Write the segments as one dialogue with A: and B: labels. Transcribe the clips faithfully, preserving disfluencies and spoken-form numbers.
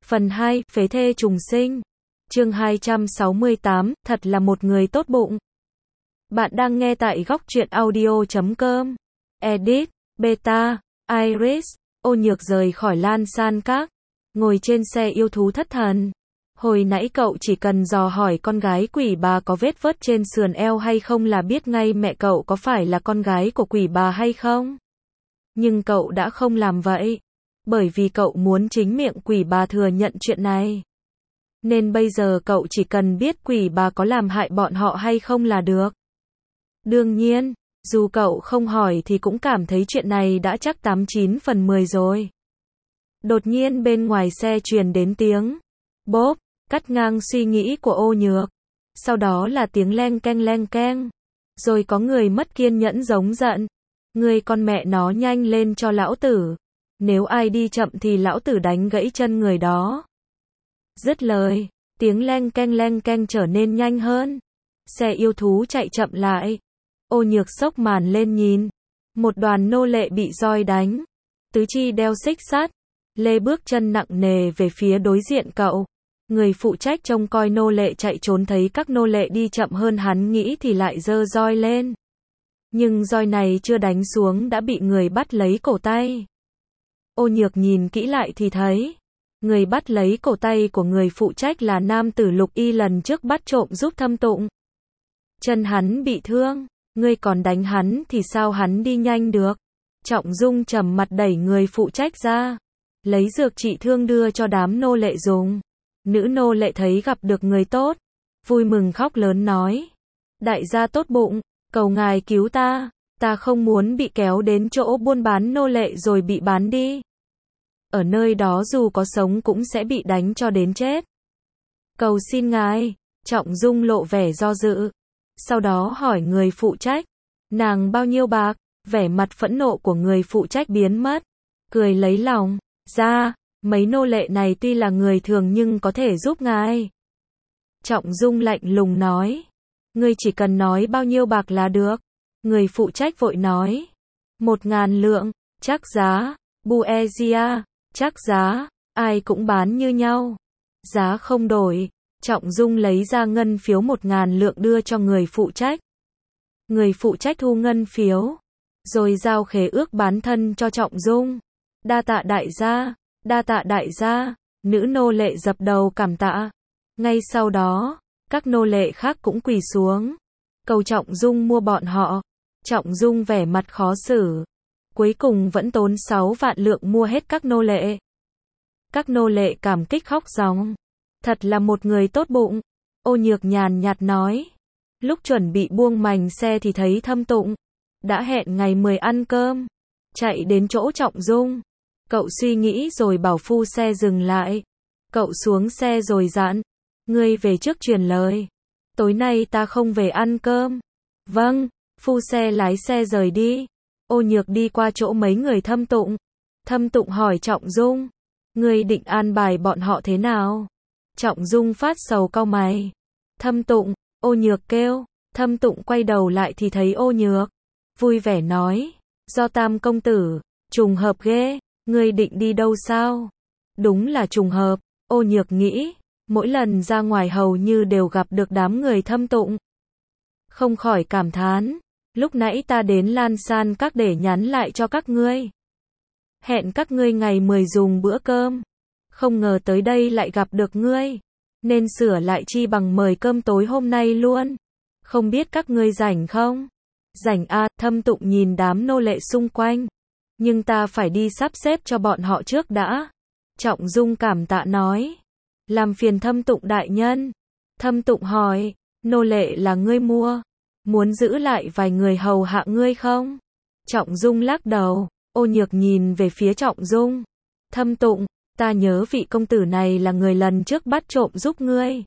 A: Phần hai, phế thê trùng sinh. Chương hai trăm sáu mươi tám, thật là một người tốt bụng. Bạn đang nghe tại góc truyện audio chấm com. Edit, Beta, Iris, Ô Nhược rời khỏi Lan San Các, ngồi trên xe yêu thú thất thần. Hồi nãy cậu chỉ cần dò hỏi con gái quỷ bà có vết vớt trên sườn eo hay không là biết ngay mẹ cậu có phải là con gái của quỷ bà hay không. Nhưng cậu đã không làm vậy, bởi vì cậu muốn chính miệng quỷ bà thừa nhận chuyện này. Nên bây giờ cậu chỉ cần biết quỷ bà có làm hại bọn họ hay không là được. Đương nhiên, dù cậu không hỏi thì cũng cảm thấy chuyện này đã chắc tám chín phần mười rồi. Đột nhiên bên ngoài xe truyền đến tiếng bốp, cắt ngang suy nghĩ của Ô Nhược. Sau đó là tiếng leng keng leng keng. Rồi có người mất kiên nhẫn giống giận. Người con mẹ nó nhanh lên cho lão tử. Nếu ai đi chậm thì lão tử đánh gãy chân người đó. Dứt lời, tiếng leng keng leng keng trở nên nhanh hơn. Xe yêu thú chạy chậm lại. Ô Nhược xốc màn lên nhìn. Một đoàn nô lệ bị roi đánh. Tứ chi đeo xích sắt. Lê bước chân nặng nề về phía đối diện cậu. Người phụ trách trông coi nô lệ chạy trốn thấy các nô lệ đi chậm hơn hắn nghĩ thì lại giơ roi lên. Nhưng roi này chưa đánh xuống đã bị người bắt lấy cổ tay. Ô Nhược nhìn kỹ lại thì thấy, người bắt lấy cổ tay của người phụ trách là nam tử Lục Y lần trước bắt trộm giúp Thâm Tụng. Chân hắn bị thương, ngươi còn đánh hắn thì sao hắn đi nhanh được. Trọng Dung trầm mặt đẩy người phụ trách ra, lấy dược trị thương đưa cho đám nô lệ dùng. Nữ nô lệ thấy gặp được người tốt, vui mừng khóc lớn nói: đại gia tốt bụng, cầu ngài cứu ta, ta không muốn bị kéo đến chỗ buôn bán nô lệ rồi bị bán đi. Ở nơi đó dù có sống cũng sẽ bị đánh cho đến chết. Cầu xin ngài. Trọng Dung lộ vẻ do dự. Sau đó hỏi người phụ trách, nàng bao nhiêu bạc? Vẻ mặt phẫn nộ của người phụ trách biến mất, cười lấy lòng ra, mấy nô lệ này tuy là người thường nhưng có thể giúp ngài. Trọng Dung lạnh lùng nói, ngươi chỉ cần nói bao nhiêu bạc là được. Người phụ trách vội nói, một ngàn lượng, chắc giá. Buezia, chắc giá, ai cũng bán như nhau. Giá không đổi. Trọng Dung lấy ra ngân phiếu một ngàn lượng đưa cho người phụ trách. Người phụ trách thu ngân phiếu, rồi giao khế ước bán thân cho Trọng Dung. Đa tạ đại gia, đa tạ đại gia. Nữ nô lệ dập đầu cảm tạ. Ngay sau đó, các nô lệ khác cũng quỳ xuống, cầu Trọng Dung mua bọn họ. Trọng Dung vẻ mặt khó xử, cuối cùng vẫn tốn sáu vạn lượng mua hết các nô lệ. Các nô lệ cảm kích khóc ròng. Thật là một người tốt bụng. Ô Nhược nhàn nhạt nói. Lúc chuẩn bị buông mành xe thì thấy Thâm Tụng đã hẹn ngày mười ăn cơm. Chạy đến chỗ Trọng Dung. Cậu suy nghĩ rồi bảo phu xe dừng lại. Cậu xuống xe rồi dặn, ngươi về trước truyền lời, tối nay ta không về ăn cơm. Vâng. Phu xe lái xe rời đi. Ô Nhược đi qua chỗ mấy người Thâm Tụng. Thâm Tụng hỏi Trọng Dung, ngươi định an bài bọn họ thế nào? Trọng Dung phát sầu cau mày. Thâm Tụng, Ô Nhược kêu. Thâm Tụng quay đầu lại thì thấy Ô Nhược, vui vẻ nói, do Tam công tử, trùng hợp ghê, ngươi định đi đâu sao? Đúng là trùng hợp. Ô Nhược nghĩ, mỗi lần ra ngoài hầu như đều gặp được đám người Thâm Tụng. Không khỏi cảm thán, lúc nãy ta đến Lan San Các để nhắn lại cho các ngươi, hẹn các ngươi ngày mười dùng bữa cơm. Không ngờ tới đây lại gặp được ngươi, nên sửa lại chi bằng mời cơm tối hôm nay luôn. Không biết các ngươi rảnh không? Rảnh à. Thâm Tụng nhìn đám nô lệ xung quanh, nhưng ta phải đi sắp xếp cho bọn họ trước đã. Trọng Dung cảm tạ nói, làm phiền Thâm Tụng đại nhân. Thâm Tụng hỏi, nô lệ là ngươi mua, muốn giữ lại vài người hầu hạ ngươi không? Trọng Dung lắc đầu. Ô Nhược nhìn về phía Trọng Dung. Thâm Tụng, ta nhớ vị công tử này là người lần trước bắt trộm giúp ngươi.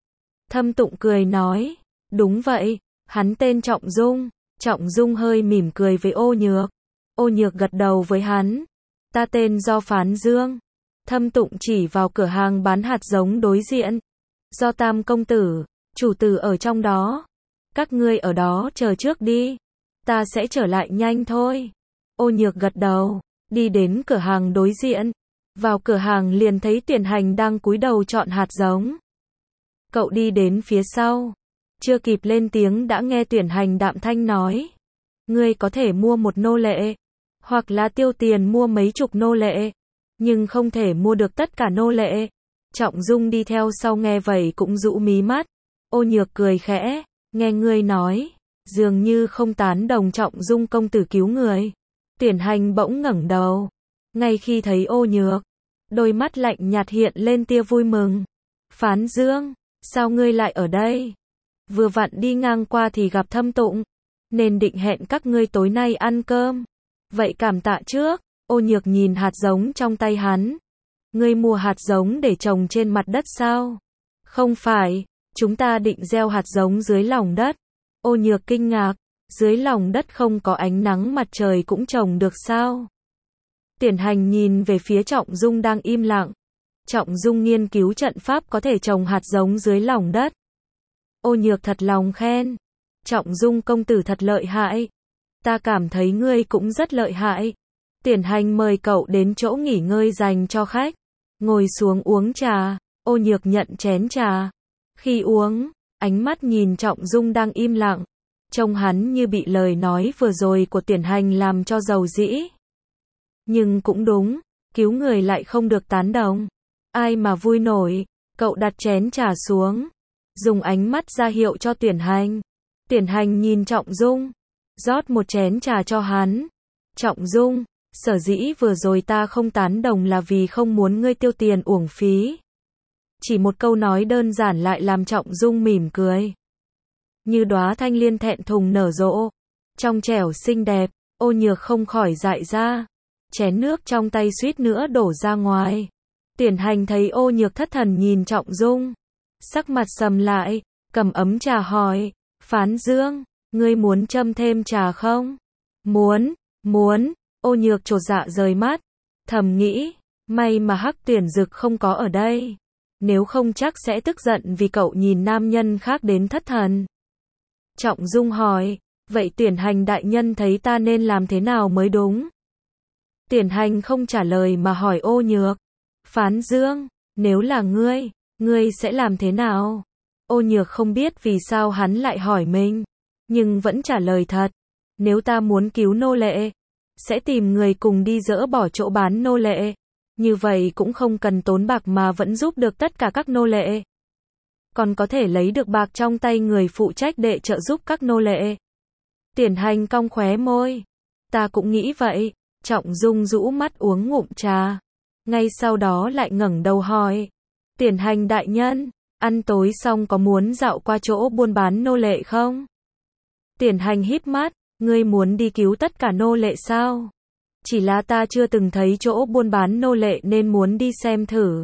A: Thâm Tụng cười nói, đúng vậy, hắn tên Trọng Dung. Trọng Dung hơi mỉm cười với Ô Nhược. Ô Nhược gật đầu với hắn, ta tên Do Phán Dương. Thâm Tụng chỉ vào cửa hàng bán hạt giống đối diện. Do Tam công tử, chủ tử ở trong đó. Các ngươi ở đó chờ trước đi, ta sẽ trở lại nhanh thôi. Ô Nhược gật đầu, đi đến cửa hàng đối diện. Vào cửa hàng liền thấy Tuyển Hành đang cúi đầu chọn hạt giống. Cậu đi đến phía sau. Chưa kịp lên tiếng đã nghe Tuyển Hành đạm thanh nói. Ngươi có thể mua một nô lệ. Hoặc là tiêu tiền mua mấy chục nô lệ. Nhưng không thể mua được tất cả nô lệ. Trọng Dung đi theo sau nghe vậy cũng rũ mí mắt. Ô Nhược cười khẽ. Nghe ngươi nói. Dường như không tán đồng Trọng Dung công tử cứu người. Tuyển Hành bỗng ngẩng đầu. Ngay khi thấy Ô Nhược, đôi mắt lạnh nhạt hiện lên tia vui mừng. Phán Dương, sao ngươi lại ở đây? Vừa vặn đi ngang qua thì gặp Thâm Tụng, nên định hẹn các ngươi tối nay ăn cơm. Vậy cảm tạ trước. Ô Nhược nhìn hạt giống trong tay hắn. Ngươi mua hạt giống để trồng trên mặt đất sao? Không phải, chúng ta định gieo hạt giống dưới lòng đất. Ô Nhược kinh ngạc, dưới lòng đất không có ánh nắng mặt trời cũng trồng được sao? Tuyển Hành nhìn về phía Trọng Dung đang im lặng. Trọng Dung nghiên cứu trận pháp có thể trồng hạt giống dưới lòng đất. Ô Nhược thật lòng khen. Trọng Dung công tử thật lợi hại. Ta cảm thấy ngươi cũng rất lợi hại. Tuyển Hành mời cậu đến chỗ nghỉ ngơi dành cho khách. Ngồi xuống uống trà. Ô Nhược nhận chén trà. Khi uống, ánh mắt nhìn Trọng Dung đang im lặng. Trông hắn như bị lời nói vừa rồi của Tuyển Hành làm cho dầu dĩ. Nhưng cũng đúng, cứu người lại không được tán đồng. Ai mà vui nổi. Cậu đặt chén trà xuống, dùng ánh mắt ra hiệu cho Tuyển Hành. Tuyển Hành nhìn Trọng Dung, rót một chén trà cho hắn. Trọng Dung, sở dĩ vừa rồi ta không tán đồng là vì không muốn ngươi tiêu tiền uổng phí. Chỉ một câu nói đơn giản lại làm Trọng Dung mỉm cười. Như đóa thanh liên thẹn thùng nở rộ, trong trẻo xinh đẹp. Ô Nhược không khỏi dại ra. Chén nước trong tay suýt nữa đổ ra ngoài. Tuyển Hành thấy Ô Nhược thất thần nhìn Trọng Dung, sắc mặt sầm lại, cầm ấm trà hỏi. Phán Dương, ngươi muốn châm thêm trà không? Muốn, muốn. Ô Nhược chột dạ rời mắt, thầm nghĩ, may mà Hắc Tuyển Dực không có ở đây. Nếu không chắc sẽ tức giận vì cậu nhìn nam nhân khác đến thất thần. Trọng Dung hỏi, vậy Tuyển Hành đại nhân thấy ta nên làm thế nào mới đúng? Tuyển Hành không trả lời mà hỏi Ô Nhược. Phán Dương, nếu là ngươi, ngươi sẽ làm thế nào? Ô Nhược không biết vì sao hắn lại hỏi mình, nhưng vẫn trả lời thật. Nếu ta muốn cứu nô lệ, sẽ tìm người cùng đi dỡ bỏ chỗ bán nô lệ. Như vậy cũng không cần tốn bạc mà vẫn giúp được tất cả các nô lệ. Còn có thể lấy được bạc trong tay người phụ trách để trợ giúp các nô lệ. Tuyển Hành cong khóe môi. Ta cũng nghĩ vậy. Trọng Dung rũ mắt uống ngụm trà. Ngay sau đó lại ngẩng đầu hỏi. Tuyển Hành đại nhân, ăn tối xong có muốn dạo qua chỗ buôn bán nô lệ không? Tuyển Hành híp mắt, ngươi muốn đi cứu tất cả nô lệ sao? Chỉ là ta chưa từng thấy chỗ buôn bán nô lệ nên muốn đi xem thử.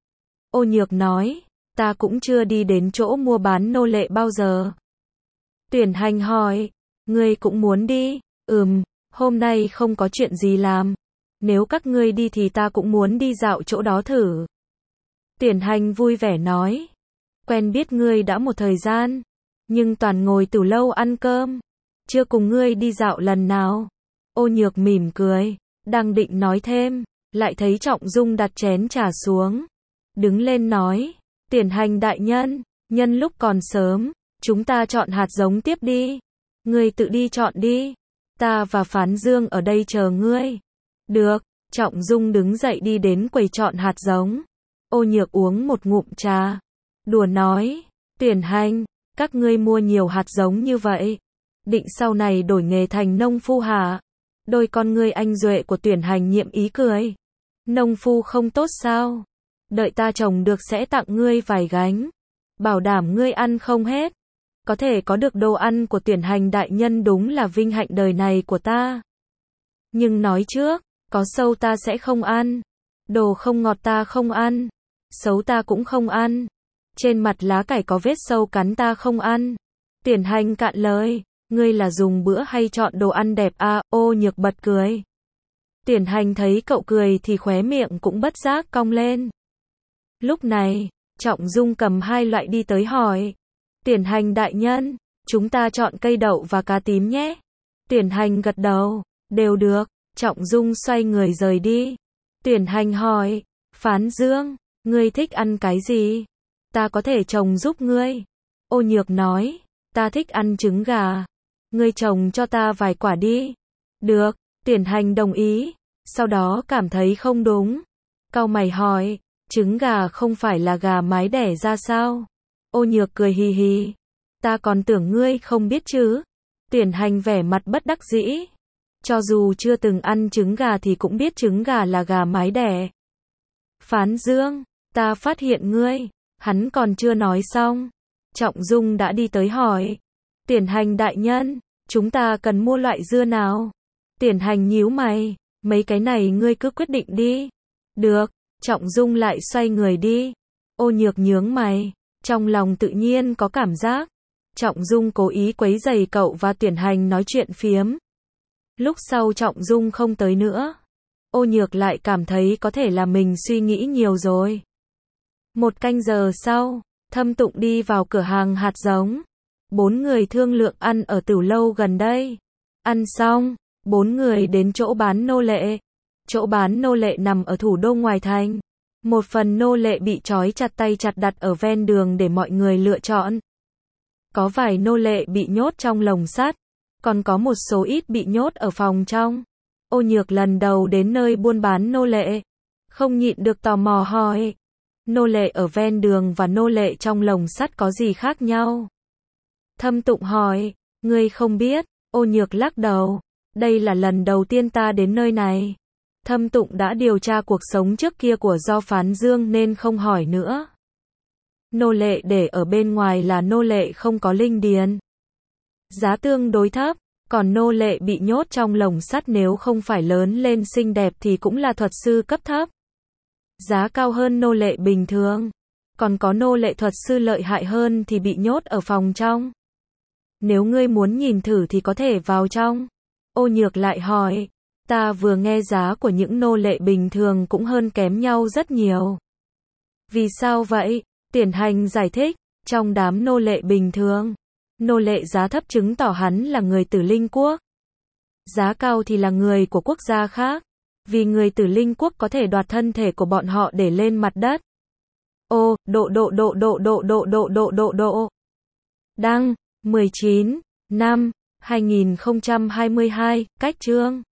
A: Ô Nhược nói, ta cũng chưa đi đến chỗ mua bán nô lệ bao giờ. Tuyển Hành hỏi, ngươi cũng muốn đi? Ừm, hôm nay không có chuyện gì làm. Nếu các ngươi đi thì ta cũng muốn đi dạo chỗ đó thử. Tuyển Hành vui vẻ nói, quen biết ngươi đã một thời gian, nhưng toàn ngồi từ lâu ăn cơm, chưa cùng ngươi đi dạo lần nào. Ô Nhược mỉm cười, đang định nói thêm, lại thấy Trọng Dung đặt chén trà xuống, đứng lên nói, Tuyển Hành đại nhân, nhân lúc còn sớm, chúng ta chọn hạt giống tiếp đi. Ngươi tự đi chọn đi, ta và Phán Dương ở đây chờ ngươi. Được. Trọng Dung đứng dậy đi đến quầy chọn hạt giống. Ô Nhược uống một ngụm trà, đùa nói, Tuyển Hành, các ngươi mua nhiều hạt giống như vậy, định sau này đổi nghề thành nông phu hả? Đôi con ngươi anh duệ của Tuyển Hành nhiệm ý cười. Nông phu không tốt sao? Đợi ta trồng được sẽ tặng ngươi vài gánh, bảo đảm ngươi ăn không hết. Có thể có được đồ ăn của Tuyển Hành đại nhân đúng là vinh hạnh đời này của ta. Nhưng nói trước, có sâu ta sẽ không ăn, đồ không ngọt ta không ăn, xấu ta cũng không ăn, trên mặt lá cải có vết sâu cắn ta không ăn. Tuyển Hành cạn lời, ngươi là dùng bữa hay chọn đồ ăn đẹp à? Ô Nhược bật cười. Tuyển Hành thấy cậu cười thì khóe miệng cũng bất giác cong lên. Lúc này, Trọng Dung cầm hai loại đi tới hỏi, Tuyển Hành đại nhân, chúng ta chọn cây đậu và cá tím nhé. Tuyển Hành gật đầu, đều được. Trọng Dung xoay người rời đi. Tuyển Hành hỏi, Phán Dương, ngươi thích ăn cái gì? Ta có thể trồng giúp ngươi. Ô Nhược nói, ta thích ăn trứng gà. Ngươi trồng cho ta vài quả đi. Được, Tuyển Hành đồng ý. Sau đó cảm thấy không đúng. Cau mày hỏi, trứng gà không phải là gà mái đẻ ra sao? Ô Nhược cười hì hì. Ta còn tưởng ngươi không biết chứ. Tuyển Hành vẻ mặt bất đắc dĩ. Cho dù chưa từng ăn trứng gà thì cũng biết trứng gà là gà mái đẻ. Phán Dương, ta phát hiện ngươi. Hắn còn chưa nói xong. Trọng Dung đã đi tới hỏi. Tuyển Hành đại nhân, chúng ta cần mua loại dưa nào? Tuyển Hành nhíu mày, mấy cái này ngươi cứ quyết định đi. Được, Trọng Dung lại xoay người đi. Ô Nhược nhướng mày, trong lòng tự nhiên có cảm giác. Trọng Dung cố ý quấy rầy cậu và Tuyển Hành nói chuyện phiếm. Lúc sau Trọng Dung không tới nữa. Ô Nhược lại cảm thấy có thể là mình suy nghĩ nhiều rồi. Một canh giờ sau, Thâm Tụng đi vào cửa hàng hạt giống. Bốn người thương lượng ăn ở Tửu Lâu gần đây. Ăn xong, bốn người đến chỗ bán nô lệ. Chỗ bán nô lệ nằm ở thủ đô ngoài thành. Một phần nô lệ bị trói chặt tay chặt đặt ở ven đường để mọi người lựa chọn. Có vài nô lệ bị nhốt trong lồng sắt, còn có một số ít bị nhốt ở phòng trong. Ô Nhược lần đầu đến nơi buôn bán nô lệ, không nhịn được tò mò hỏi, nô lệ ở ven đường và nô lệ trong lồng sắt có gì khác nhau? Thâm Tụng hỏi, ngươi không biết? Ô Nhược lắc đầu, đây là lần đầu tiên ta đến nơi này. Thâm Tụng đã điều tra cuộc sống trước kia của Do Phán Dương nên không hỏi nữa. Nô lệ để ở bên ngoài là nô lệ không có linh điền, giá tương đối thấp, còn nô lệ bị nhốt trong lồng sắt nếu không phải lớn lên xinh đẹp thì cũng là thuật sư cấp thấp. Giá cao hơn nô lệ bình thường, còn có nô lệ thuật sư lợi hại hơn thì bị nhốt ở phòng trong. Nếu ngươi muốn nhìn thử thì có thể vào trong. Ô Nhược lại hỏi, ta vừa nghe giá của những nô lệ bình thường cũng hơn kém nhau rất nhiều. Vì sao vậy? Tuyển Hành giải thích, trong đám nô lệ bình thường, nô lệ giá thấp chứng tỏ hắn là người Tử Linh Quốc. Giá cao thì là người của quốc gia khác, vì người Tử Linh Quốc có thể đoạt thân thể của bọn họ để lên mặt đất. Ô, độ độ độ độ độ độ độ độ độ độ. Đăng, mười chín, năm, hai nghìn không trăm hai mươi hai, cách chương.